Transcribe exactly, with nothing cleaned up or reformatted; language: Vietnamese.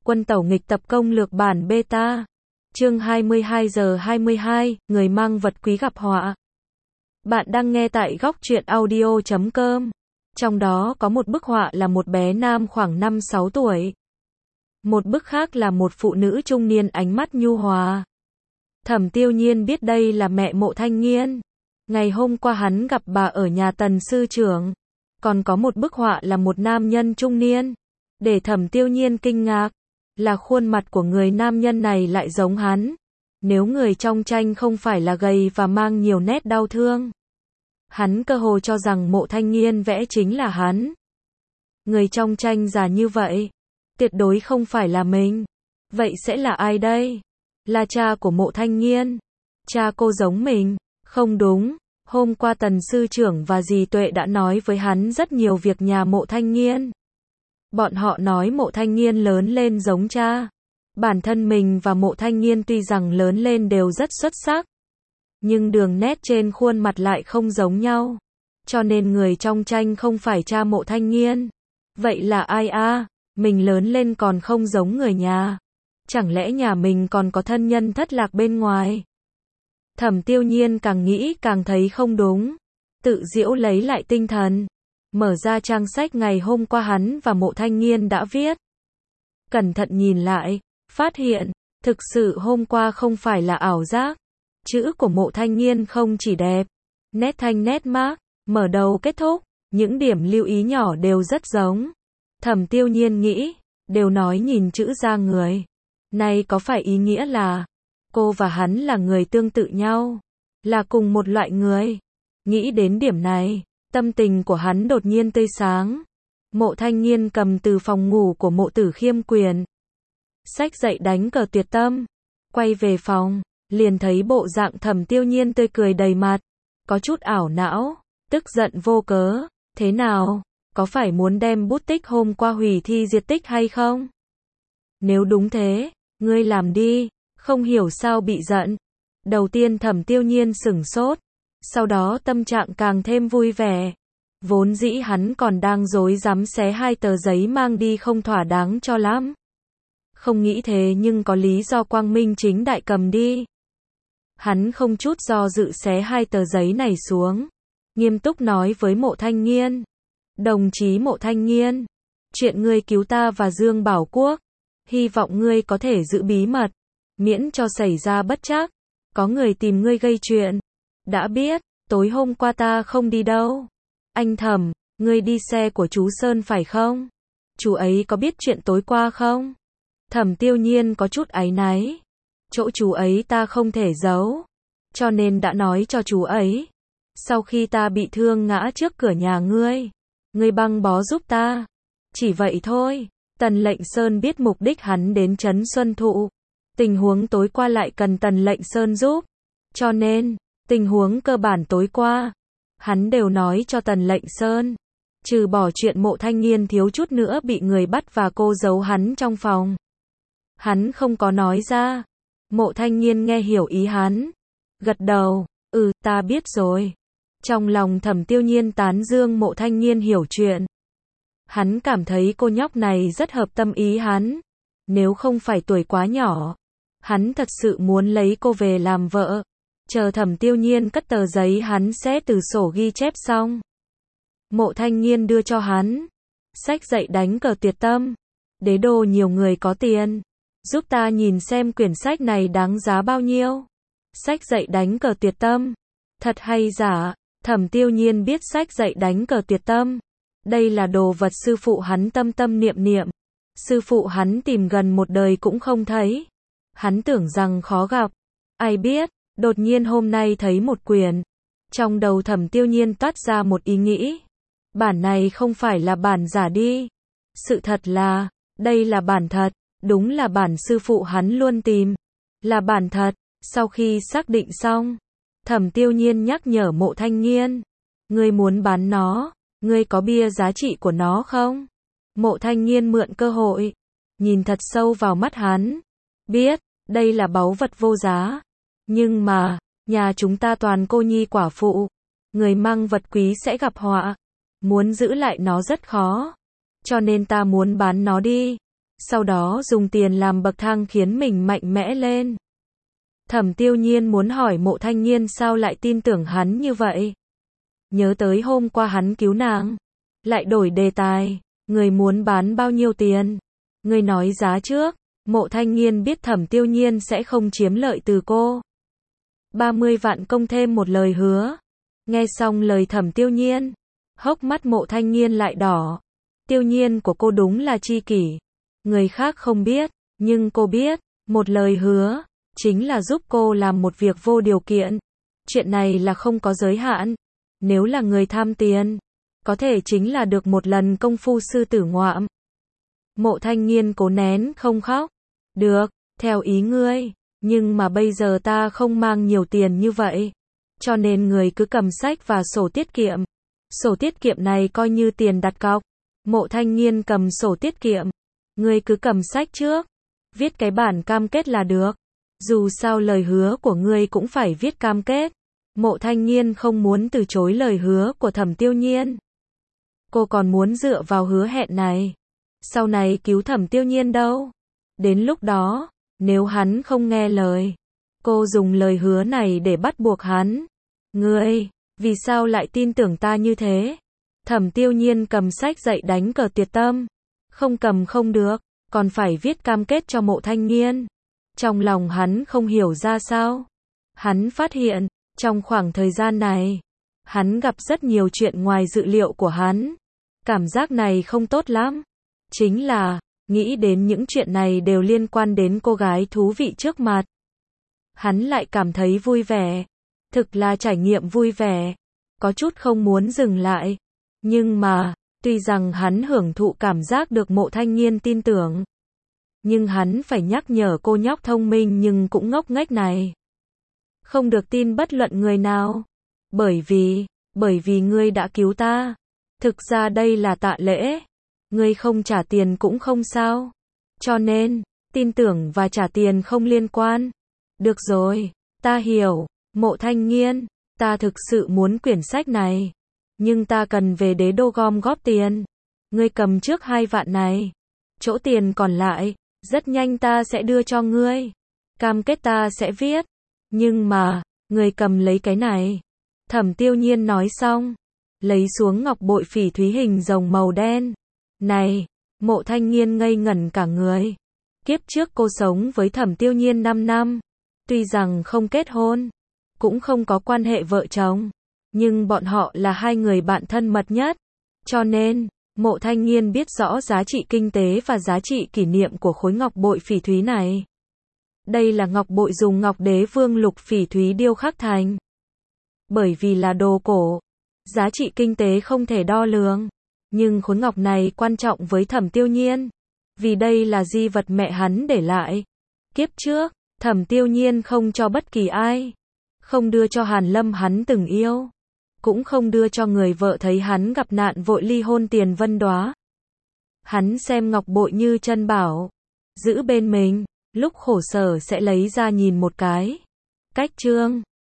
Quân tẩu nghịch tập công lược bản beta. Chương hai mươi hai giờ hai mươi hai, người mang vật quý gặp họa. Bạn đang nghe tại góc truyện audio chấm com. Trong đó có một bức họa là một bé nam khoảng năm sáu tuổi. Một bức khác là một phụ nữ trung niên ánh mắt nhu hòa. Thẩm Tiêu Nhiên biết đây là mẹ Mộ Thanh Nghiên. Ngày hôm qua hắn gặp bà ở nhà Tần sư trưởng. Còn có một bức họa là một nam nhân trung niên. Để Thẩm Tiêu Nhiên kinh ngạc, là khuôn mặt của người nam nhân này lại giống hắn. Nếu người trong tranh không phải là gầy và mang nhiều nét đau thương, hắn cơ hồ cho rằng Mộ Thanh Nghiên vẽ chính là hắn. Người trong tranh già như vậy, tuyệt đối không phải là mình. Vậy sẽ là ai đây? Là cha của Mộ Thanh Nghiên. Cha cô giống mình. Không đúng, hôm qua Tần sư trưởng và dì Tuệ đã nói với hắn rất nhiều việc nhà Mộ Thanh Nghiên. Bọn họ nói Mộ Thanh Nghiên lớn lên giống cha. Bản thân mình và Mộ Thanh Nghiên tuy rằng lớn lên đều rất xuất sắc, nhưng đường nét trên khuôn mặt lại không giống nhau. Cho nên người trong tranh không phải cha Mộ Thanh Nghiên. Vậy là ai a? À? Mình lớn lên còn không giống người nhà. Chẳng lẽ nhà mình còn có thân nhân thất lạc bên ngoài? Thẩm Tiêu Nhiên càng nghĩ càng thấy không đúng. Tự giễu lấy lại tinh thần. Mở ra trang sách ngày hôm qua hắn và Mộ Thanh Nghiên đã viết. Cẩn thận nhìn lại, phát hiện, thực sự hôm qua không phải là ảo giác. Chữ của Mộ Thanh Nghiên không chỉ đẹp, nét thanh nét mác, mở đầu kết thúc, những điểm lưu ý nhỏ đều rất giống. Thẩm Tiêu Nhiên nghĩ, đều nói nhìn chữ ra người. Này có phải ý nghĩa là, cô và hắn là người tương tự nhau, là cùng một loại người. Nghĩ đến điểm này, tâm tình của hắn đột nhiên tươi sáng. Mộ Thanh Nghiên cầm từ phòng ngủ của Mộ Tử Khiêm quyền sách dậy đánh cờ tuyệt tâm. Quay về phòng, liền thấy bộ dạng Thẩm Tiêu Nhiên tươi cười đầy mặt, có chút ảo não, tức giận vô cớ. Thế nào, có phải muốn đem bút tích hôm qua hủy thi diệt tích hay không? Nếu đúng thế, ngươi làm đi, không hiểu sao bị giận. Đầu tiên Thẩm Tiêu Nhiên sửng sốt, sau đó tâm trạng càng thêm vui vẻ. Vốn dĩ hắn còn đang rối rắm xé hai tờ giấy mang đi không thỏa đáng cho lắm. Không nghĩ thế nhưng có lý do quang minh chính đại cầm đi. Hắn không chút do dự xé hai tờ giấy này xuống, nghiêm túc nói với Mộ Thanh Nghiên. Đồng chí Mộ Thanh Nghiên, chuyện ngươi cứu ta và Dương Bảo Quốc, hy vọng ngươi có thể giữ bí mật, miễn cho xảy ra bất trắc. Có người tìm ngươi gây chuyện. Đã biết, tối hôm qua ta không đi đâu. Anh Thẩm, ngươi đi xe của chú Sơn phải không? Chú ấy có biết chuyện tối qua không? Thẩm Tiêu Nhiên có chút áy náy. Chỗ chú ấy ta không thể giấu, cho nên đã nói cho chú ấy. Sau khi ta bị thương ngã trước cửa nhà ngươi, ngươi băng bó giúp ta. Chỉ vậy thôi. Tần Lệnh Sơn biết mục đích hắn đến Trấn Xuân Thụ. Tình huống tối qua lại cần Tần Lệnh Sơn giúp. Cho nên, tình huống cơ bản tối qua, hắn đều nói cho Tần Lệnh Sơn. Trừ bỏ chuyện Mộ Thanh Nghiên thiếu chút nữa bị người bắt và cô giấu hắn trong phòng, hắn không có nói ra. Mộ Thanh Nghiên nghe hiểu ý hắn, gật đầu, ừ, ta biết rồi. Trong lòng Thẩm Tiêu Nhiên tán dương Mộ Thanh Nghiên hiểu chuyện. Hắn cảm thấy cô nhóc này rất hợp tâm ý hắn. Nếu không phải tuổi quá nhỏ, hắn thật sự muốn lấy cô về làm vợ. Chờ Thẩm Tiêu Nhiên cất tờ giấy hắn sẽ từ sổ ghi chép xong. Mộ Thanh Nghiên đưa cho hắn sách dậy đánh cờ tuyệt tâm. Đế đô nhiều người có tiền, giúp ta nhìn xem quyển sách này đáng giá bao nhiêu. Sách dậy đánh cờ tuyệt tâm, thật hay giả? Thẩm Tiêu Nhiên biết sách dậy đánh cờ tuyệt tâm. Đây là đồ vật sư phụ hắn tâm tâm niệm niệm. Sư phụ hắn tìm gần một đời cũng không thấy. Hắn tưởng rằng khó gặp. Ai biết, đột nhiên hôm nay thấy một quyển. Trong đầu Thẩm Tiêu Nhiên toát ra một ý nghĩ. Bản này không phải là bản giả đi. Sự thật là, đây là bản thật. Đúng là bản sư phụ hắn luôn tìm. Là bản thật. Sau khi xác định xong, Thẩm Tiêu Nhiên nhắc nhở Mộ Thanh Nghiên. Ngươi muốn bán nó, ngươi có bia giá trị của nó không? Mộ Thanh Nghiên mượn cơ hội, nhìn thật sâu vào mắt hắn. Biết, đây là báu vật vô giá. Nhưng mà, nhà chúng ta toàn cô nhi quả phụ. Người mang vật quý sẽ gặp họa. Muốn giữ lại nó rất khó. Cho nên ta muốn bán nó đi. sau đó dùng tiền làm bậc thang khiến mình mạnh mẽ lên. Thẩm Tiêu Nhiên muốn hỏi Mộ Thanh Nhiên sao lại tin tưởng hắn như vậy. Nhớ tới hôm qua hắn cứu nàng, lại đổi đề tài, người muốn bán bao nhiêu tiền? Người nói giá trước. Mộ Thanh Nhiên biết Thẩm Tiêu Nhiên sẽ không chiếm lợi từ cô. ba mươi vạn công thêm một lời hứa. Nghe xong lời Thẩm Tiêu Nhiên, hốc mắt Mộ Thanh Nhiên lại đỏ. Tiêu Nhiên của cô đúng là tri kỷ. Người khác không biết, nhưng cô biết, một lời hứa, chính là giúp cô làm một việc vô điều kiện. Chuyện này là không có giới hạn. Nếu là người tham tiền, có thể chính là được một lần công phu sư tử ngoạm. Mộ Thanh Nhiên cố nén không khóc. Được, theo ý ngươi, nhưng mà bây giờ ta không mang nhiều tiền như vậy. Cho nên người cứ cầm sách và sổ tiết kiệm. Sổ tiết kiệm này coi như tiền đặt cọc. Mộ Thanh Nhiên cầm sổ tiết kiệm. Ngươi cứ cầm sách trước. Viết cái bản cam kết là được. Dù sao lời hứa của ngươi cũng phải viết cam kết. Mộ Thanh Nhiên không muốn từ chối lời hứa của Thẩm Tiêu Nhiên. Cô còn muốn dựa vào hứa hẹn này. Sau này cứu Thẩm Tiêu Nhiên đâu. Đến lúc đó, nếu hắn không nghe lời, cô dùng lời hứa này để bắt buộc hắn. Ngươi, vì sao lại tin tưởng ta như thế? Thẩm Tiêu Nhiên cầm sách dậy đánh cờ tuyệt tâm. Không cầm không được, còn phải viết cam kết cho Mộ Thanh Nhiên. Trong lòng hắn không hiểu ra sao. Hắn phát hiện, trong khoảng thời gian này, hắn gặp rất nhiều chuyện ngoài dự liệu của hắn. Cảm giác này không tốt lắm. Chính là, nghĩ đến những chuyện này đều liên quan đến cô gái thú vị trước mặt. Hắn lại cảm thấy vui vẻ. Thực là trải nghiệm vui vẻ. Có chút không muốn dừng lại. Nhưng mà, tuy rằng hắn hưởng thụ cảm giác được Mộ Thanh Nhiên tin tưởng. Nhưng hắn phải nhắc nhở cô nhóc thông minh nhưng cũng ngốc nghếch này. Không được tin bất luận người nào. Bởi vì, bởi vì ngươi đã cứu ta. Thực ra đây là tạ lễ. Ngươi không trả tiền cũng không sao. Cho nên, tin tưởng và trả tiền không liên quan. Được rồi, ta hiểu. Mộ Thanh Nhiên, ta thực sự muốn quyển sách này. Nhưng ta cần về đế đô gom góp tiền. Ngươi cầm trước hai vạn này. Chỗ tiền còn lại, rất nhanh ta sẽ đưa cho ngươi. Cam kết ta sẽ viết. Nhưng mà, ngươi cầm lấy cái này. Thẩm Tiêu Nhiên nói xong, lấy xuống ngọc bội phỉ thúy hình rồng màu đen. Này, Mộ Thanh Nhiên ngây ngẩn cả người. Kiếp trước cô sống với Thẩm Tiêu Nhiên năm năm. Tuy rằng không kết hôn, cũng không có quan hệ vợ chồng, nhưng bọn họ là hai người bạn thân mật nhất. Cho nên, Mộ Thanh Nhiên biết rõ giá trị kinh tế và giá trị kỷ niệm của khối ngọc bội phỉ thúy này. Đây là ngọc bội dùng ngọc đế vương lục phỉ thúy điêu khắc thành. Bởi vì là đồ cổ, giá trị kinh tế không thể đo lường. Nhưng khối ngọc này quan trọng với Thẩm Tiêu Nhiên. Vì đây là di vật mẹ hắn để lại. Kiếp trước, Thẩm Tiêu Nhiên không cho bất kỳ ai. Không đưa cho Hàn Lâm hắn từng yêu. Cũng không đưa cho người vợ thấy hắn gặp nạn vội ly hôn Tiền Vân Đóa. Hắn xem ngọc bội như chân bảo. Giữ bên mình, lúc khổ sở sẽ lấy ra nhìn một cái. Cách chương